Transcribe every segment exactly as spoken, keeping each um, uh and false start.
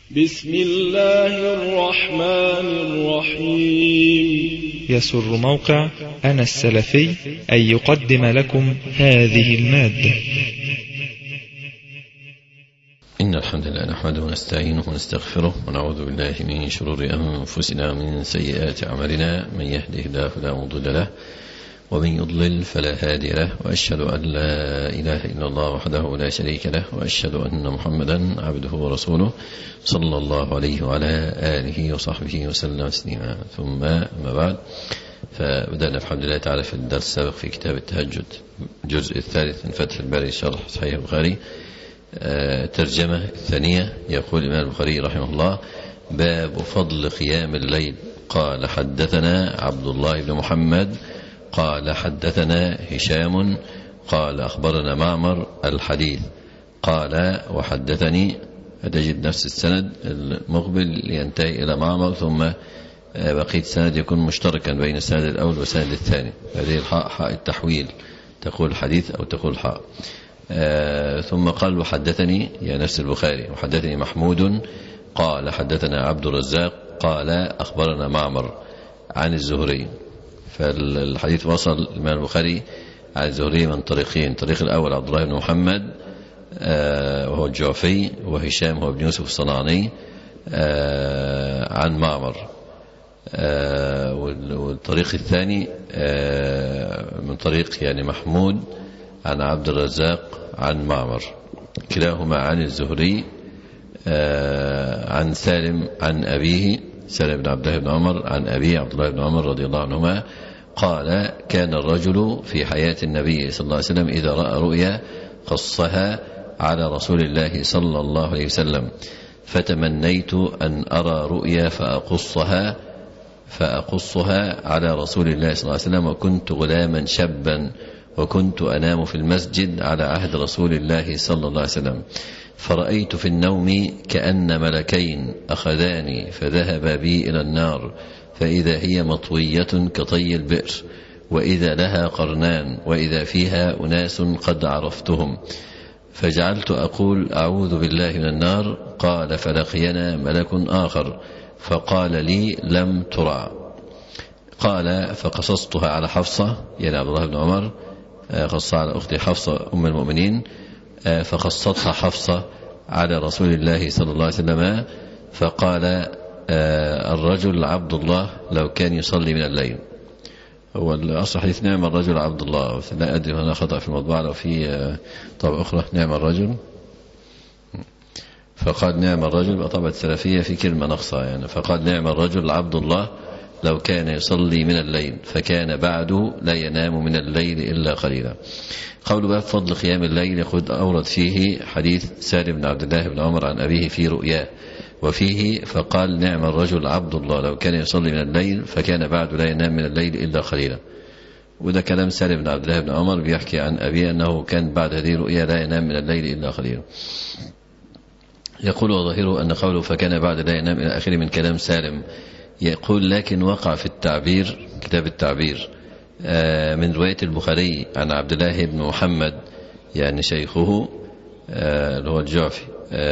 بسم الله الرحمن الرحيم. يسر موقع أنا السلفي أن يقدم لكم هذه المادة. إن الحمد لله نحمده ونستعينه ونستغفره ونعوذ بالله من شرور أنفسنا ومن سيئات أعمالنا. من يهده الله فلا مضل له ومن يضلل فلا هادي له، وأشهد أن لا إله إلا الله وحده لا شريك له، وأشهد أن محمدا عبده ورسوله صلى الله عليه وعلى آله وصحبه وسلم تسليما. ثم أما بعد، فبدأنا الحمد لله تعالى في الدرس السابق في كتاب التهجد الجزء الثالث من فتح الباري شرح صحيح البخاري. الترجمة الثانية، يقول الإمام البخاري رحمه الله: باب فضل قيام الليل. قال حدثنا عبد الله بن محمد قال حدثنا هشام قال أخبرنا معمر الحديث قال وحدثني. تجد نفس السند المقبل ينتهي إلى معمر، ثم بقية السند يكون مشتركا بين السند الأول والسند الثاني. هذه الحاء حاء التحويل، تقول حديث أو تقول حاء. آه ثم قال وحدثني، يا نفس البخاري، وحدثني محمود قال حدثنا عبد الرزاق قال أخبرنا معمر عن الزهري. فالحديث وصل الإمام البخاري عن الزهري من طريقين: الطريق الأول عبد الله بن محمد آه وهو الجعفي، وهشام هو ابن يوسف الصنعاني آه عن معمر. آه والطريق الثاني آه من طريق يعني محمود عن عبد الرزاق عن معمر، كلاهما عن الزهري آه عن سالم عن أبيه، سالم بن عبد الله بن عمر عن أبيه عبد الله بن عمر رضي الله عنهما قال: كان الرجل في حياة النبي صلى الله عليه وسلم إذا رأى رؤيا قصها على رسول الله صلى الله عليه وسلم، فتمنيت أن أرى رؤيا فأقصها فأقصها على رسول الله صلى الله عليه وسلم، وكنت غلاما شابا وكنت أنام في المسجد على عهد رسول الله صلى الله عليه وسلم، فرأيت في النوم كأن ملكين أخذاني فذهبا بي إلى النار، فإذا هي مطوية كطي البئر، وإذا لها قرنان، وإذا فيها أناس قد عرفتهم، فجعلت أقول أعوذ بالله من النار. قال: فلقينا ملك آخر فقال لي: لم ترع. قال: فقصصتها على حفصة، يعني عبد الله بن عمر قصها على أختي حفصة أم المؤمنين، فقصتها حفصة على رسول الله صلى الله عليه وسلم، فقال الرجل عبد الله لو كان يصلي من الليل. هو الأصل حديث نعم الرجل عبد الله، لا أدري هنا خطأ في المطبعة لو في طبعة أخرى نعم الرجل، فقال نعم الرجل طبعة السلفية في كلمة نقصة يعني، فقال نعم الرجل عبد الله لو كان يصلي من الليل فكان بعده لا ينام من الليل إلا قليلا. قول باب فضل قيام الليل، يقول أورد فيه حديث سالم بن عبد الله بن عمر عن أبيه في رؤياه، وفيه فقال نعم الرجل عبد الله لو كان يصلي من الليل فكان بعده لا ينام من الليل إلا قليلا. وده كلام سالم بن عبد الله بن عمر بيحكي عن أبيه أنه كان بعد هذه الرؤيا لا ينام من الليل إلا قليلا. يقول وظاهره أن قوله فكان بعد لا ينام إلى آخره من كلام سالم. يقول لكن وقع في التعبير، كتاب التعبير من رواية البخاري عن عبد الله بن محمد يعني شيخه اللي هو الجعفي،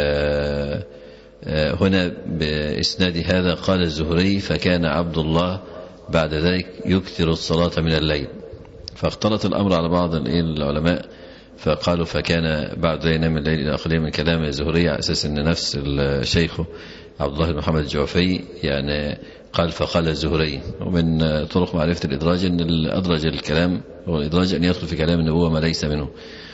هنا بإسناد هذا قال الزهري فكان عبد الله بعد ذلك يكثر الصلاة من الليل، فاختلط الأمر على بعض العلماء فقالوا فكان بعد لا ينام من الليل إلى آخره من كلام الزهري، على أساس أن نفس الشيخ عبد الله بن محمد الجعفي يعني قال فقال الزهري. ومن طرق معرفة الإدراج أن الأدرج الكلام هو الإدراج أن يدخل في كلام النبوة ما ليس منه،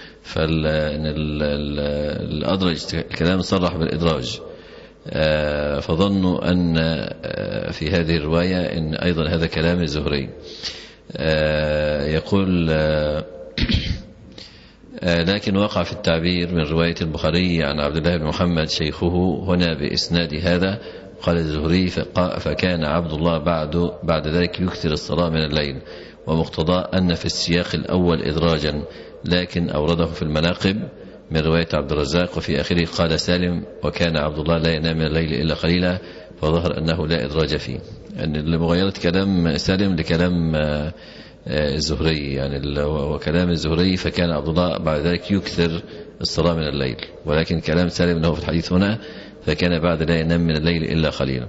فالأدرج الكلام صرح بالإدراج، فظنوا أن في هذه الرواية أن أيضا هذا كلام الزهري. يقول لكن وقع في التعبير من رواية البخاري عن عبد الله بن محمد شيخه هنا بإسناد هذا قال الزهري فكان عبد الله بعد بعد ذلك يكثر الصلاة من الليل، ومقتضى أن في السياق الأول إدراجا، لكن أورده في المناقب من رواية عبد الرزاق، وفي آخره قال سالم وكان عبد الله لا ينام من الليل إلا قليلا، فظهر أنه لا إدراج فيه، يعني لمغايرة كلام سالم لكلام الزهري، يعني وكلام الزهري فكان عبد الله بعد ذلك يكثر الصلاة من الليل، ولكن كلام سالم أنه في الحديث هنا فكان بعد لا ينام من الليل إلا قليلا.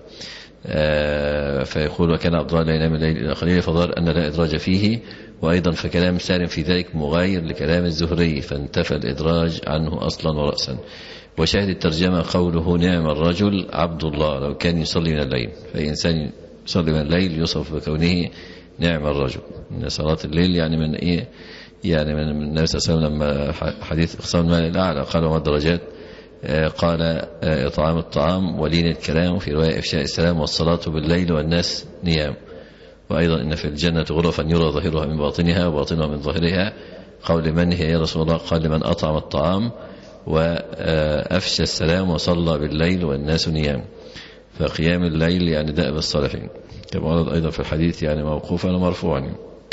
فيقول وكان عبد الله لا ينام من الليل إلا قليلا، فظهر أن لا إدراج فيه. وأيضا فكلام سالم في ذلك مغاير لكلام الزهري، فانتفى الإدراج عنه أصلا ورأسا. وشاهد الترجمة قوله نعم الرجل عبد الله لو كان يصلي من الليل، فأي إنسان يصلي من الليل يوصف بكونه نعم الرجل. إن صلاة الليل يعني من إيه؟ يعني من النبي صلى الله عليه وسلم لما حديث اقسام المال الأعلى قال وما الدرجات؟ قال إطعام الطعام ولين الكلام، وفي رواية إفشاء السلام والصلاة بالليل والناس نيام. وأيضا إن في الجنة غرفا يرى ظاهرها من باطنها وباطنها من ظاهرها. قول من هي يا رسول الله؟ قال لمن أطعم الطعام وأفشى السلام وصلى بالليل والناس نيام. فقيام الليل يعني دأب الصالحين، كما ورد أيضا في الحديث يعني موقوفا ومرفوعا.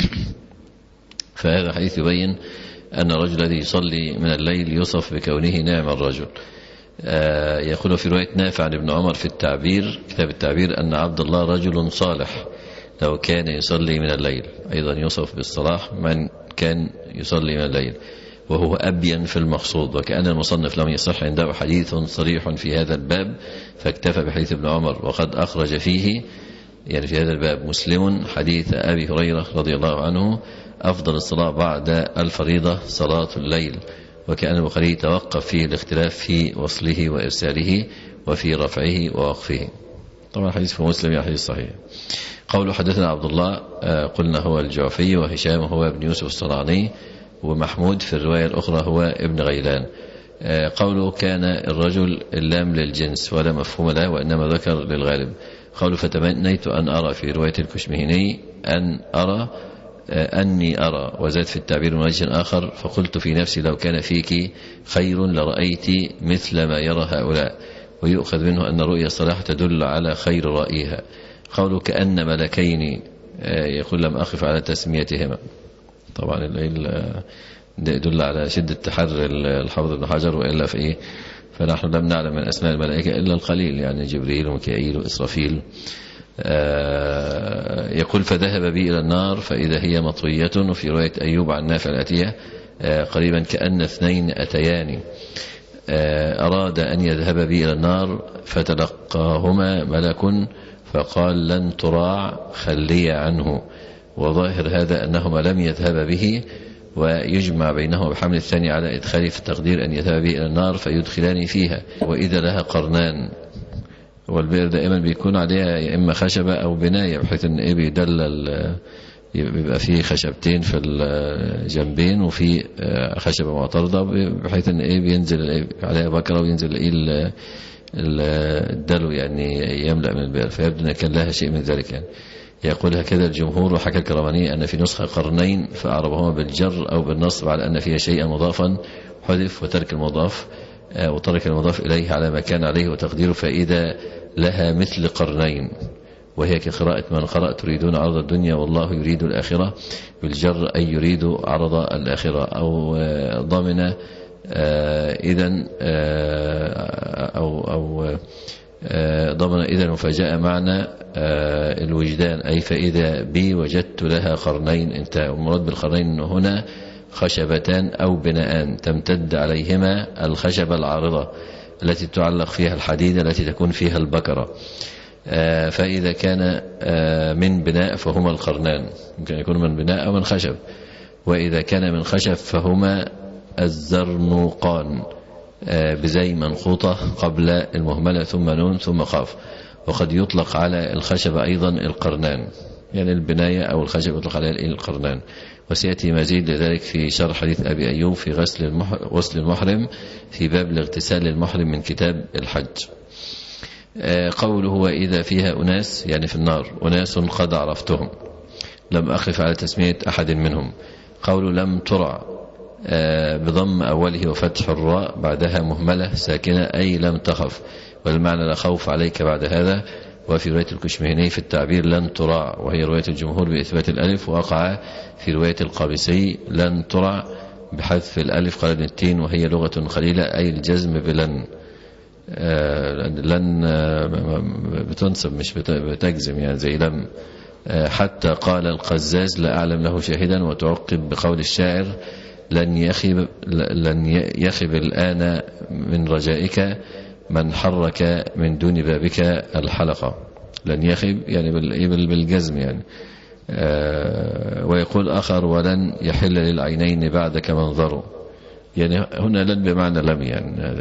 فهذا الحديث يبين أن الرجل الذي يصلي من الليل يوصف بكونه نعم الرجل. آه يقول في رواية نافع عن ابن عمر في التعبير كتاب التعبير أن عبد الله رجل صالح لو كان يصلي من الليل. أيضا يوصف بالصلاح من كان يصلي من الليل، وهو أبين في المقصود. وكأن المصنف لم يصح عنده حديث صريح في هذا الباب فاكتفى بحديث ابن عمر، وقد أخرج فيه يعني في هذا الباب مسلم حديث أبي هريرة رضي الله عنه أفضل الصلاة بعد الفريضة صلاة الليل. وكأن البخاري توقف فيه الاختلاف في وصله وإرساله وفي رفعه ووقفه. طبعا الحديث في مسلم حديث صحيح. قوله حدثنا عبد الله قلنا هو الجعفي، وهشام هو ابن يوسف الصنعاني، ومحمود في الرواية الأخرى هو ابن غيلان. قوله كان الرجل اللام للجنس ولا مفهوم له وإنما ذكر للغالب. قوله فتمنيت أن أرى في رواية الكشمهني أن أرى أني أرى، وزاد في التعبير من وجه آخر فقلت في نفسي لو كان فيك خير لرأيت مثل ما يرى هؤلاء. ويؤخذ منه أن الرؤيا الصالحة تدل على خير رأيها. قوله كأن ملكين يقول لم أخف على تسميتهما. طبعا الليل يدل على شدة تحري الحافظ ابن حجر، وإلا في إيه فنحن لم نعلم من أسماء الملائكة إلا القليل، يعني جبريل وميكائيل وإسرافيل. يقول فذهب بي إلى النار فإذا هي مطوية. وفي رواية أيوب عن نافع الأتية قريبا كأن اثنين أتيان أراد أن يذهب بي إلى النار فتلقاهما ملك فقال لن تراع خلي عنه. وظاهر هذا أنهما لم يذهب به، ويجمع بينهما بحمل الثاني على إدخاله في التقدير أن يذهب به إلى النار فيدخلان فيها. وإذا لها قرنان، والبئر دائما بيكون عليها يا إما خشبة أو بناية، بحيث أن إيه بيدلل يبقى فيه خشبتين في الجنبين وفي خشبة معترضة، بحيث أن إيه بينزل عليها بكرة وينزل إيه الدلو يعني يملأ من البئر، فيبدو أن كان لها شيء من ذلك يعني. يقول هكذا الجمهور. وحكى الكرماني أن في نسخة قرنين فأعربهما بالجر أو بالنصب على أن فيها شيئا مضافا حذف وترك المضاف وترك المضاف إليه على ما كان عليه وتقديره فإذا لها مثل قرنين، وهي كقراءة من قرأ تريدون عرض الدنيا والله يريد الآخرة بالجر أي يريد عرض الآخرة، أو ضمن إذن أو أو ضمن إذن مفاجأة معنى الوجدان أي فإذا بي وجدت لها قرنين. انت المراد بالقرنين هنا خشبتان أو بناءان تمتد عليهما الخشبة العارضة التي تعلق فيها الحديدة التي تكون فيها البكرة. فإذا كان من بناء فهما القرنان، ممكن يكون من بناء أو من خشب. وإذا كان من خشب فهما الزرنوقان بزي منخوطة قبل المهملة ثم نون ثم قاف. وقد يطلق على الخشبة أيضا القرنان، يعني البناية أو الخشب يطلق عليها القرنان. وسيأتي مزيد لذلك في شرح حديث أبي أيوب في غسل غسل المحرم في باب الاغتسال للمحرم من كتاب الحج. قوله وإذا فيها أناس يعني في النار أناس قد عرفتهم لم أخف على تسمية أحد منهم. قوله لم ترع بضم أوله وفتح الراء بعدها مهملة ساكنة أي لم تخف، والمعنى لا خوف عليك بعد هذا. وفي رواية الكشمهني في التعبير لن ترع، وهي رواية الجمهور بإثبات الألف، وقع في رواية القابسي لن ترع بحذف الألف قال ابن التين، وهي لغة قليلة أي الجزم بلن. لن بتنصب مش بتجزم يعني زي لم. حتى قال القزاز لا أعلم له شاهدا، وتعقب بقول الشاعر لن يخب, لن يخب الآن من رجائك من حرك من دون بابك الحلقة لن يخب يعني بالجزم يعني. آه ويقول آخر ولن يحل للعينين بعدك منظره، يعني هنا لن بمعنى لم يعني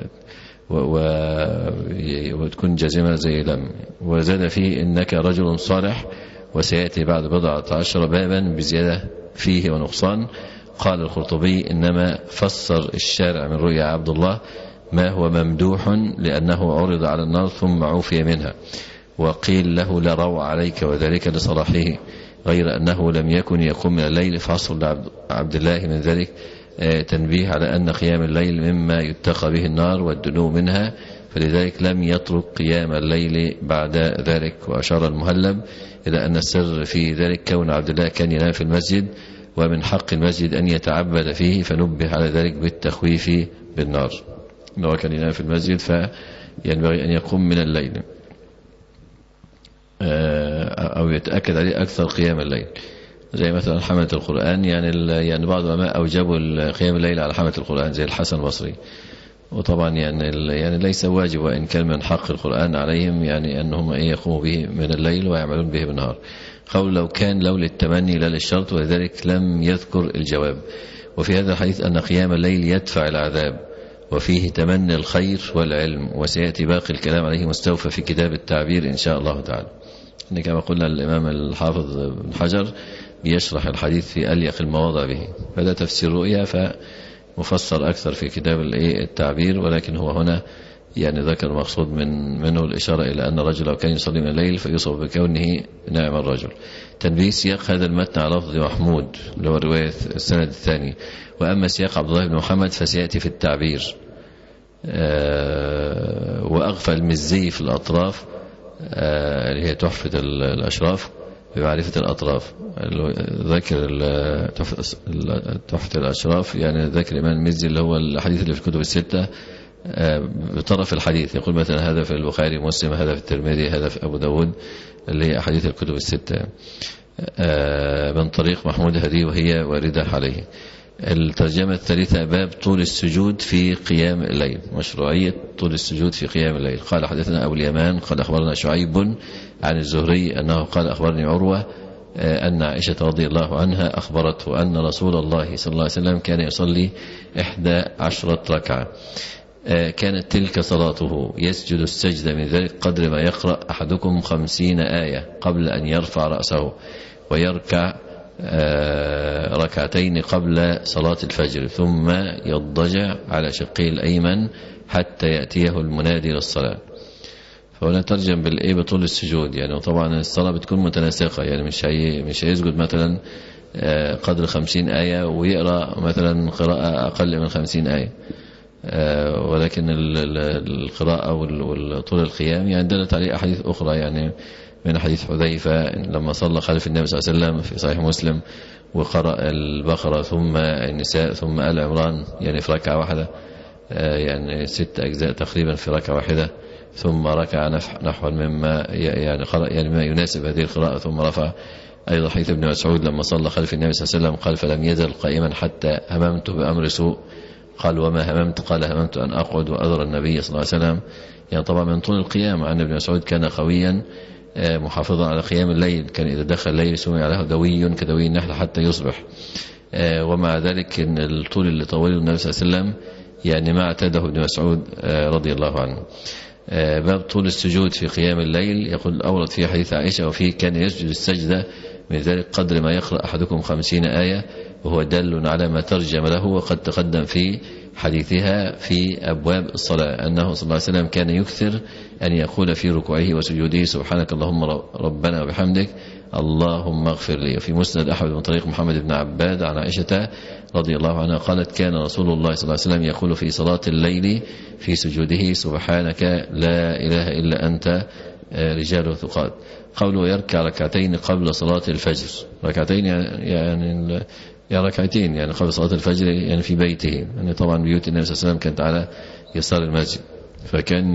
وتكون جازمة زي لم. وزاد فيه إنك رجل صالح، وسيأتي بعد بضعة عشر بابا بزيادة فيه ونقصان. قال القرطبي إنما فسر الشارع من رؤيا عبد الله ما هو ممدوح لأنه عرض على النار ثم عوفي منها، وقيل له لا روع عليك وذلك لصلاحه، غير أنه لم يكن يقوم من الليل. فحصل لعبد الله من ذلك تنبيه على أن قيام الليل مما يتقى به النار والدنو منها، فلذلك لم يترك قيام الليل بعد ذلك. وأشار المهلب إلى أن السر في ذلك كون عبد الله كان ينام في المسجد، ومن حق المسجد أن يتعبد فيه، فنبه على ذلك بالتخويف بالنار. إنه كان ينام في المسجد فينبغي أن يقوم من الليل أو يتأكد عليه أكثر قيام الليل، زي مثلا حملة القرآن. يعني يعني بعض العلماء أوجبوا قيام الليل على حملة القرآن زي الحسن البصري. وطبعا يعني يعني ليس واجب، وإن كان من حق القرآن عليهم يعني أنهم يقوموا به من الليل ويعملون به بالنهار. قول لو كان لو للتمني لا للشرط، ولذلك لم يذكر الجواب. وفي هذا الحديث أن قيام الليل يدفع العذاب، وفيه تمني الخير والعلم، وسيأتي باقي الكلام عليه مستوفى في كتاب التعبير إن شاء الله تعالى. كما قلنا الإمام الحافظ بن حجر بيشرح الحديث في أليق المواضع به، فده تفسير رؤيا فمفسر أكثر في كتاب التعبير، ولكن هو هنا يعني ذكر مقصود من منه الإشارة إلى أن الرجل لو كان يصلي من الليل فيوصف بكونه ناعم الرجل. تنبيه سياق هذا المتن على لفظ محمود اللي هو رواية السند الثاني، وأما سياق عبد الله بن محمد فسيأتي في التعبير. أه وأغفى المزي في الأطراف اللي هي تحفة الأشراف بمعرفة الأطراف، ذكر تحفة الأشراف يعني ذكر الإمام المزي اللي هو الحديث اللي في الكتب الستة بطرف الحديث، يقول مثلا هذا في البخاري ومسلم، هذا في الترمذي، هذا في أبو داود، اللي هي أحاديث الكتب الستة من طريق محمود هدي وهي واردة عليه. الترجمة الثالثة باب طول السجود في قيام الليل، مشروعية طول السجود في قيام الليل. قال حدثنا أبو اليمان قال أخبرنا شعيب عن الزهري أنه قال أخبرني عروة أن عائشة رضي الله عنها أخبرته أن رسول الله صلى الله عليه وسلم كان يصلي إحدى عشرة ركعة، كانت تلك صلاته يسجد السجدة من ذلك قدر ما يقرأ أحدكم خمسين آية قبل أن يرفع رأسه، ويركع ركعتين قبل صلاة الفجر، ثم يضجع على شقه الأيمن حتى يأتيه المنادي للصلاة. فهنا ترجم بالإيه بطول السجود يعني، وطبعا الصلاة بتكون متناسقة يعني مش هي مش هيسجد مثلا قدر خمسين آية ويقرأ مثلا قراءة أقل من خمسين آية، ولكن القراءة والطول القيام يعني دلت عليه أحاديث أخرى، يعني من حديث حذيفة لما صلى خلف النبي صلى الله عليه وسلم في صحيح مسلم وقرأ البقرة ثم النساء ثم آل عمران يعني في ركعة واحدة، يعني ست أجزاء تقريبا في ركعة واحدة، ثم ركع نحو مما يعني قرأ يعني ما يناسب هذه القراءة ثم رفع. أيضا حديث ابن مسعود لما صلى خلف النبي صلى الله عليه وسلم قال فلم يزل قائما حتى هممت بأمر سوء، قال وما هممت؟ قال هممت أن أقعد وأذر النبي صلى الله عليه وسلم. يعني طبعا من طول القيام، عن ابن مسعود كان قويا محافظا على قيام الليل، كان إذا دخل الليل سمع له دوي كدوي النحل حتى يصبح، ومع ذلك إن الطول اللي طوله النبي صلى الله عليه وسلم يعني ما اعتاده ابن مسعود رضي الله عنه. باب طول السجود في قيام الليل، يقول أورد في حديث عائشة وفيه كان يسجد السجدة من ذلك قدر ما يقرأ أحدكم خمسين آية، وهو دل على ما ترجم له وقد تقدم في حديثها في أبواب الصلاة أنه صلى الله عليه وسلم كان يكثر أن يقول في ركوعه وسجوده سبحانك اللهم ربنا وبحمدك اللهم اغفر لي. وفي مسند أحمد من طريق محمد بن عباد عن عائشة رضي الله عنها قالت كان رسول الله صلى الله عليه وسلم يقول في صلاة الليل في سجوده سبحانك لا إله إلا أنت رجال ثقات. قوله يركع ركعتين قبل صلاة الفجر، ركعتين يعني يعني ركعتين يعني قبل صلاة الفجر يعني في بيته، يعني طبعا بيوت النبي صلى الله عليه وسلم كانت على يسار المسجد، فكان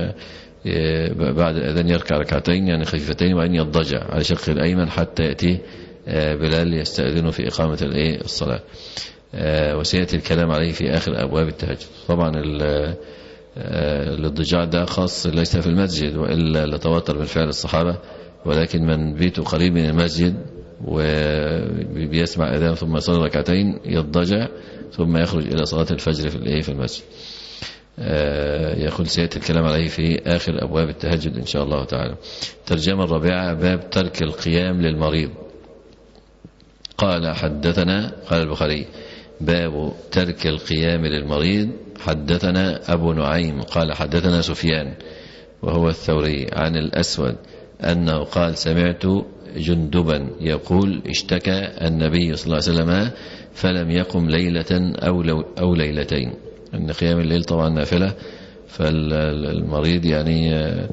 بعد الأذان يركع ركعتين يعني خفيفتين وبعدين يضجع على شقه الأيمن حتى يأتي بلال يستأذنه في إقامة الصلاة، وسيأتي الكلام عليه في آخر أبواب التهجد. طبعا الاضطجاع ده خاص ليس في المسجد، وإلا لتواتر من فعل الصحابة، ولكن من بيته قريب من المسجد وبيسمع أذان ثم يصلي ركعتين يضطجع ثم يخرج إلى صلاة الفجر في في المسجد. يقول سيأتي الكلام عليه في آخر أبواب التهجد إن شاء الله تعالى. ترجمة الرابعة: باب ترك القيام للمريض. قال حدثنا قال البخاري: باب ترك القيام للمريض. حدثنا أبو نعيم قال حدثنا سفيان وهو الثوري عن الأسود أنه قال: سمعت جندبا يقول: اشتكى النبي صلى الله عليه وسلم فلم يقم ليلة أو, لو أو ليلتين. أن قيام الليل طبعا نافلة، فالمريض يعني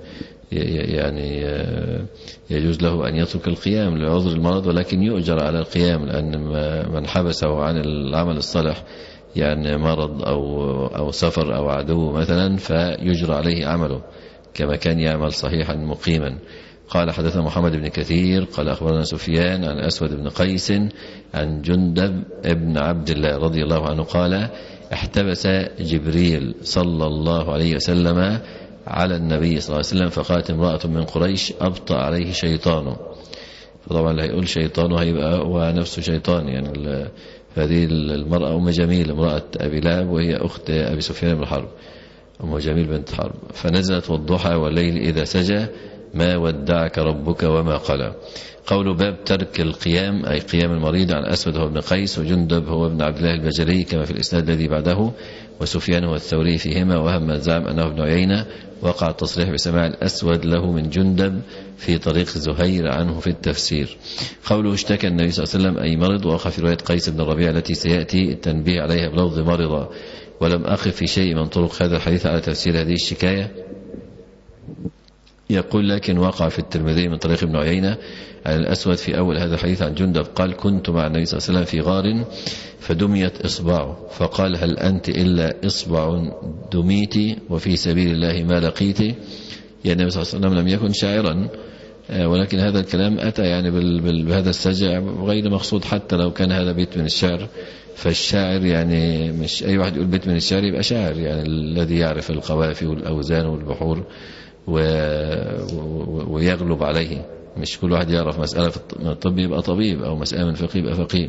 يعني يجوز له أن يترك القيام لعذر المرض، ولكن يؤجر على القيام، لأن من حبسه عن العمل الصالح يعني مرض أو أو سفر أو عدو مثلا فيجرى عليه عمله كما كان يعمل صحيحا مقيما. قال حدثنا محمد بن كثير قال أخبرنا سفيان عن أسود بن قيس عن جندب ابن عبد الله رضي الله عنه قال: احتبس جبريل صلى الله عليه وسلم على النبي صلى الله عليه وسلم، فقالت امرأة من قريش: أبطأ عليه شيطانه. فطبعا اللي هيقول شيطانه هيبقى هو نفسه شيطان. يعني هذه المرأة أم جميل امرأة أبي لهب، وهي أخت أبي سفيان بن حرب، أم جميل بنت حرب. فنزلت: والضحى والليل إذا سجى ما ودعك ربك وما قلى. قول باب ترك القيام أي قيام المريض. عن أسود هو ابن قيس، وجندب هو ابن عبد الله البجلي كما في الإسناد الذي بعده، وسفيان هو الثوري فيهما، وهم من زعم أنه ابن عيينة. وقع التصريح بسماع الأسود له من جندب في طريق زهير عنه في التفسير. قوله اشتكى النبي صلى الله عليه وسلم أي مرض، وقع في رواية قيس بن الربيع التي سيأتي التنبيه عليها بلفظ مرض، ولم أقف في شيء من طرق هذا الحديث على تفسير هذه الشكاية. يقول: لكن وقع في الترمذي من طريق ابن عيينة عن الأسود في أول هذا الحديث عن جندب قال: كنت مع النبي صلى الله عليه وسلم في غار فدميت إصبعه، فقال: هل أنت إلا إصبع دميتي وفي سبيل الله ما لقيتي. يعني النبي صلى الله عليه وسلم لم يكن شاعرا، ولكن هذا الكلام أتى يعني بهذا السجع غير مقصود، حتى لو كان هذا بيت من الشعر. فالشاعر يعني مش أي واحد يقول بيت من الشعر يبقى شاعر، يعني الذي يعرف القوافي والأوزان والبحور ويغلب عليه. مش كل واحد يعرف مسألة في الطب يبقى طبيب، أو مسألة من فقه يبقى فقيه.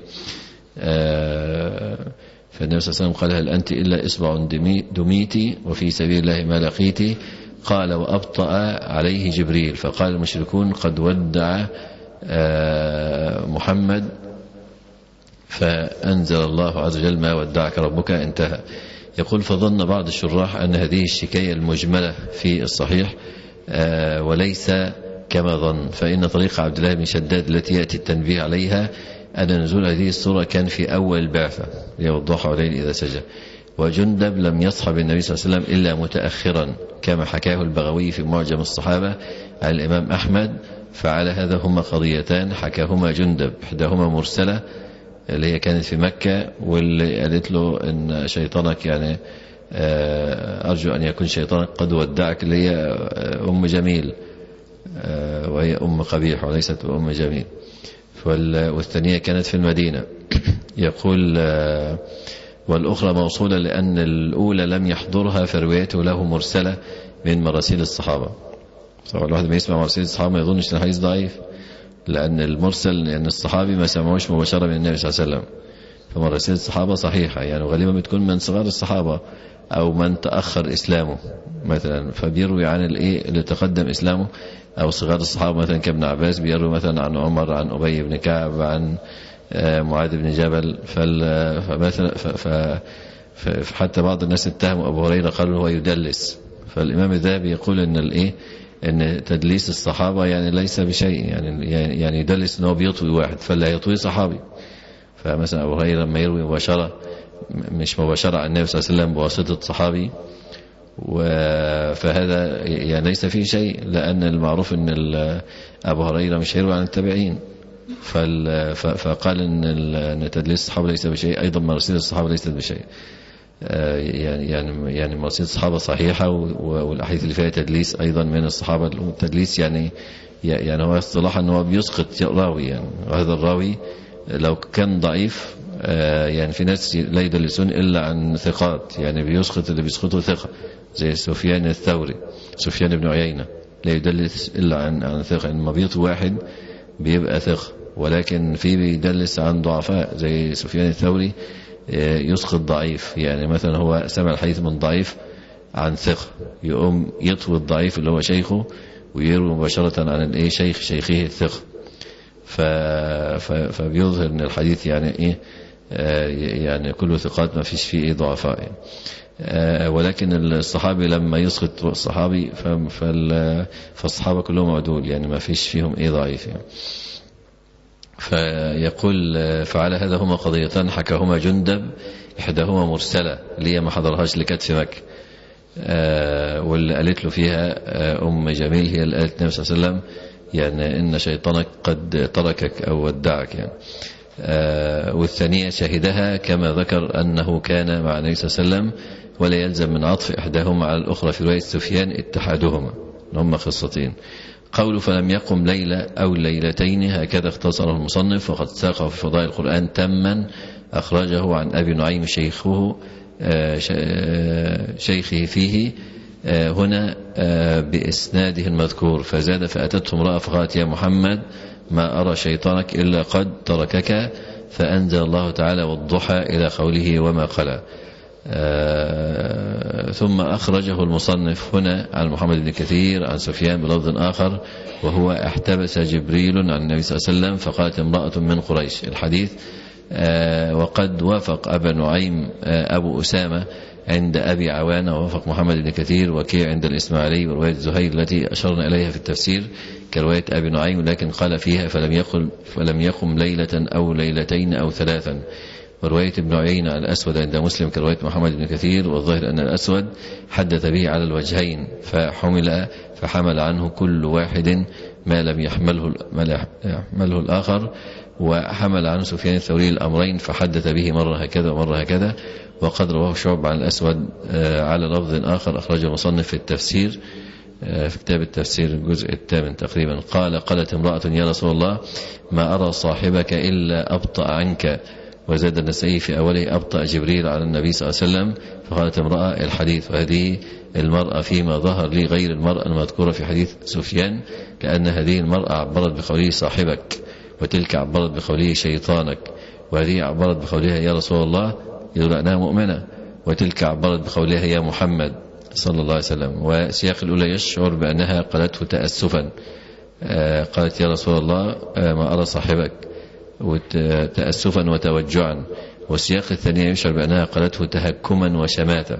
فالنبي صلى الله عليه وسلم قال: هل أنت إلا إصبع دميتي وفي سبيل الله ما لقيتي. قال: وأبطأ عليه جبريل، فقال المشركون: قد ودع محمد، فأنزل الله عز وجل: ما ودعك ربك. انتهى. يقول: فظن بعض الشراح أن هذه الشكاية المجملة في الصحيح وليس كما ظن، فإن طريق عبد الله بن شداد التي يأتي التنبيه عليها أن نزول هذه السورة كان في أول البعثة، يوم الضحى والليل إذا سجى. وجندب لم يصحب النبي صلى الله عليه وسلم إلا متأخرا كما حكاه البغوي في معجم الصحابة عن الإمام أحمد. فعلى هذا هما قضيتان حكاهما جندب، إحداهما مرسلة اللي هي كانت في مكة، واللي قالت له إن شيطانك يعني أرجو أن يكون شيطانك قد ودعك، اللي هي أم جميل، وهي أم قبيح وليست أم جميل. والثانية كانت في المدينة. يقول: والأخرى موصولة لأن الأولى لم يحضرها فروايته له مرسلة من مراسيل الصحابة. طبعا الواحد ما يسمع مراسيل الصحابة ما يظنش أن الحديث ضعيف، لأن المرسل يعني الصحابي ما سمعوش مباشرة من النبي صلى الله عليه وسلم، فمراسيل الصحابة صحيحة يعني، وغالبا بتكون من صغار الصحابة أو من تأخر إسلامه مثلا، فبيروي عن الإيه اللي تقدم إسلامه، أو صغار الصحابة مثلا كابن عباس بيروي مثلا عن عمر، عن أبي بن كعب، عن معاذ بن جبل. فمثلا فحتى بعض الناس اتهموا أبو هريرة قالوا هو يدلس. فالإمام الذهبي يقول إن الإيه إن تدليس الصحابة يعني ليس بشيء، يعني يعني يدلس إنه بيطوي واحد، فلا يطوي صحابي. فمثلا أبو هريرة لما يروي مباشرة مش مباشرة عن النبي صلى الله عليه وسلم بواسطة صحابي، فهذا يعني ليس فيه شيء، لأن المعروف أن أبو هريرة مش هيروي عن التابعين. فقال أن تدليس الصحابة ليس بشيء، أيضا مراسيل الصحابة ليست بشيء. يعني يعني يعني مراسيل الصحابة صحيحة، والأحاديث اللي فيها تدليس أيضا من الصحابة. التدليس يعني يعني هو اصطلاح أنه بيسقط راوي يعني، وهذا الراوي لو كان ضعيف يعني في ناس لا يدلسون إلا عن ثقات، يعني بيسقط اللي بيسقطه ثقة زي سفيان الثوري، سفيان بن عيينة لا يدلس إلا عن عن ثقة، إن مبيط واحد بيبقى ثقة، ولكن في بيدلس عن ضعفاء زي سفيان الثوري يسقط ضعيف، يعني مثلا هو سمع الحديث من ضعيف عن ثقة، يقوم يطوي الضعيف اللي هو شيخه ويروي مباشرة عن الايه شيخ شيخه الثقة، فبيظهر ان الحديث يعني ايه يعني كله ثقات ما فيش فيه ايه ضعفاء يعني. ولكن الصحابي لما يسقط الصحابي فالصحابة كلهم عدول، يعني ما فيش فيهم ايه ضعيف يعني. فيقول فعلى هذا هما قضيتان حكاهما جندب، إحداهما مرسلة ليه ما حضرهاش لكتف مكة، آه واللي قالت له فيها آه أم جميل هي اللي قالت النبي صلى الله عليه وسلم يعني إن شيطانك قد تركك أو ودعك يعني. آه والثانية شهدها كما ذكر أنه كان مع النبي صلى الله عليه وسلم، ولا يلزم من عطف إحداهما على الأخرى في رواية سفيان اتحادهما، هم خصتين. قوله فلم يقم ليلة أو ليلتين هكذا اختصره المصنف، وقد ساقه في فضائل القرآن تما، أخرجه عن أبي نعيم شيخه شيخه فيه هنا بإسناده المذكور، فزاد فأتته امرأة فقالت يا محمد ما أرى شيطانك إلا قد تركك، فأنزل الله تعالى والضحى إلى قوله وما قلى. آه ثم أخرجه المصنف هنا عن محمد بن كثير عن سفيان بلفظ آخر، وهو احتبس جبريل عن النبي صلى الله عليه وسلم فقالت امرأة من قريش الحديث. آه وقد وافق أبا نعيم آه أبو أسامة عند أبي عوانة، ووافق محمد بن كثير وكيع عند الإسماعيلي، ورواية زهير التي أشرنا إليها في التفسير كرواية أبي نعيم، لكن قال فيها فلم يقم, فلم يقم ليلة أو ليلتين أو ثلاثا. ورواية ابن عيينة الأسود عند مسلم كرواية محمد بن كثير، والظاهر أن الأسود حدث به على الوجهين فحمل فحمل عنه كل واحد ما لم يحمله, ما يحمله الآخر، وحمل عنه سفيان الثوري الأمرين فحدث به مرة هكذا ومرة هكذا. وقد رواه شعب عن الأسود على لفظ آخر أخرجه المصنف في التفسير في كتاب التفسير الجزء الثامن تقريبا. قال قالت امرأة يا رسول الله ما أرى صاحبك إلا أبطأ عنك، وزاد النسائي في أوله أبطأ جبريل على النبي صلى الله عليه وسلم، فقالت امرأة الحديث، وهذه المرأة فيما ظهر لي غير المرأة المذكورة في حديث سفيان، لأن هذه المرأة عبرت بقوله صاحبك، وتلك عبرت بقوله شيطانك، وهذه عبرت بقولها يا رسول الله يدل أنها مؤمنة، وتلك عبرت بقولها يا محمد صلى الله عليه وسلم. وسياق الأولى يشعر بأنها قالته تأسفا، قالت يا رسول الله ما أرى صاحبك وتأسفا وتوجعا، والسياق الثانية يشعر بأنها قالته تهكما وشماتا،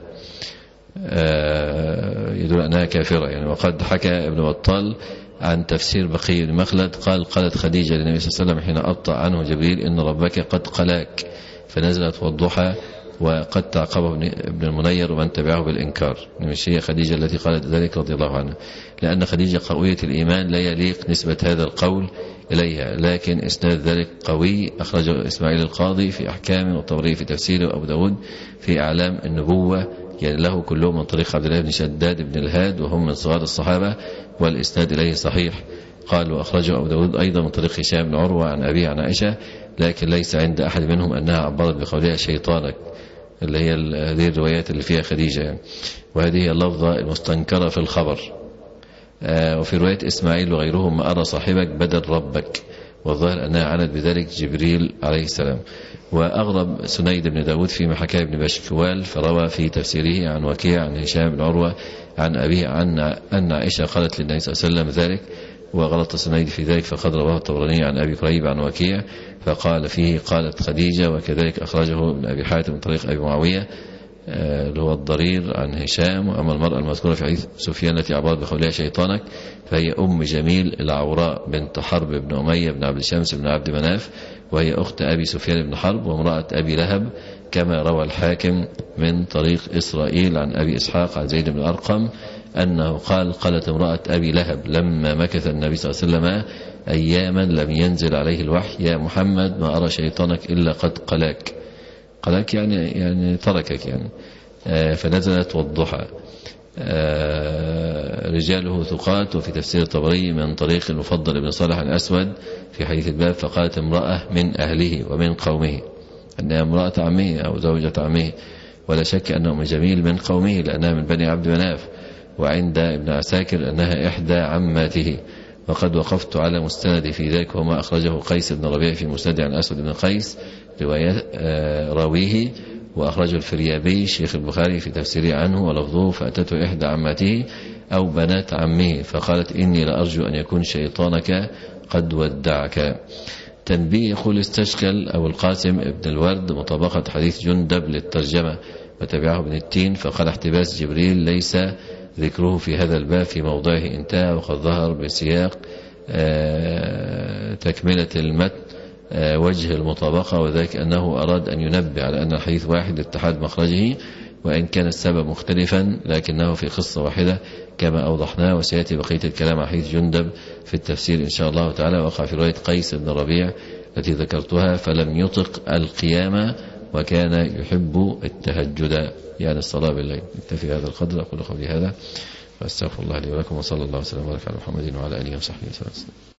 يدل أنها كافرة يعني. وقد حكى ابن بطال عن تفسير بقي بن مخلد قال قالت خديجة للنبي صلى الله عليه وسلم حين أبطأ عنه جبريل إن ربك قد قلاك، فنزلت والضحى، وقد تعقبه ابن المنير ومن تبعه بالإنكار. مش هي خديجة التي قالت ذلك رضي الله عنها، لأن خديجة قوية الإيمان لا يليق نسبة هذا القول إليها، لكن إسناد ذلك قوي، أخرجه إسماعيل القاضي في أحكامه، والطبري في تفسيره، وأبو داود في أعلام النبوة يعني له كلهم من طريق عبد الله بن شداد بن الهاد وهم من صغار الصحابة، والإسناد إليه صحيح. قال وأخرجه أبو داود أيضا من طريق هشام بن عروة عن أبيه عن عائشة، لكن ليس عند أحد منهم أنها عبرت بقولها شيطانك، اللي هي هذه الروايات اللي فيها خديجة يعني. وهذه اللفظة المستنكرة في الخبر. آه وفي رواية إسماعيل وغيرهم ما أرى صاحبك بدل ربك، والظاهر أنها عنت بذلك جبريل عليه السلام. وأغرب سنيد بن داود فيما حكى ابن بشكوال، فروى في تفسيره عن وكيع عن هشام بن عروة عن أبيه عن أن عائشة قالت للنبي صلى الله عليه وسلم ذلك، وغلط سنيد في ذلك، فقد رواه الطبراني عن أبي قريب عن وكيع فقال فيه قالت خديجة، وكذلك أخرجه ابن أبي حاتم من طريق أبي معاوية اللي هو الضرير عن هشام. وأما المرأة المذكورة في حديث سفيان التي عبرت بقولها شيطانك فهي أم جميل العوراء بنت حرب بن أمية بن عبد الشمس بن عبد مناف، وهي أخت أبي سفيان بن حرب وامرأة أبي لهب، كما روى الحاكم من طريق إسرائيل عن أبي إسحاق عن زيد بن أرقم أنه قال قالت امرأة أبي لهب لما مكث النبي صلى الله عليه وسلم أياما لم ينزل عليه الوحي يا محمد ما أرى شيطانك إلا قد قلاك، قلاك يعني يعني تركك يعني. آه فنزلت والضحى. آه رجاله ثقات. وفي تفسير الطبري من طريق المفضل بن صالح الأسود في حديث الباب فقالت امرأة من أهله ومن قومه، أنها امرأة عمه أو زوجة عمه، ولا شك أن أم جميل من قومه لأنها من بني عبد مناف، وعند ابن عساكر أنها إحدى عماته. وقد وقفت على مستند في ذلك وما أخرجه قيس بن ربيع في مسند عن أسود بن قيس رواية راويه، وأخرجه الفريابي شيخ البخاري في تفسيره عنه ولفظه فأتته إحدى عماته أو بنات عمه فقالت إني لأرجو أن يكون شيطانك قد ودعك. تنبيه يقول استشكل أبو القاسم ابن الورد مطابقة حديث جندب للترجمة وتبعه ابن التين فقال احتباس جبريل ليس ذكره في هذا الباب في موضعه انتهى، وقد ظهر بسياق تكملة المتن وجه المطابقة، وذلك أنه أراد أن ينبه على أن الحديث واحد اتحاد مخرجه وإن كان السبب مختلفا لكنه في قصة واحدة كما أوضحناه. وسيأتي بقية الكلام عن حديث جندب في التفسير إن شاء الله تعالى. وقع في رواية قيس بن ربيع التي ذكرتها فلم يطق القيامة وكان يحب التهجد يعني الصلاة بالليل. نكتفي هذا القدر. أقول قولي هذا وأستغفر الله لي ولكم، وصلى الله وسلم وبارك على محمد وعلى آله وصحبه وسلم.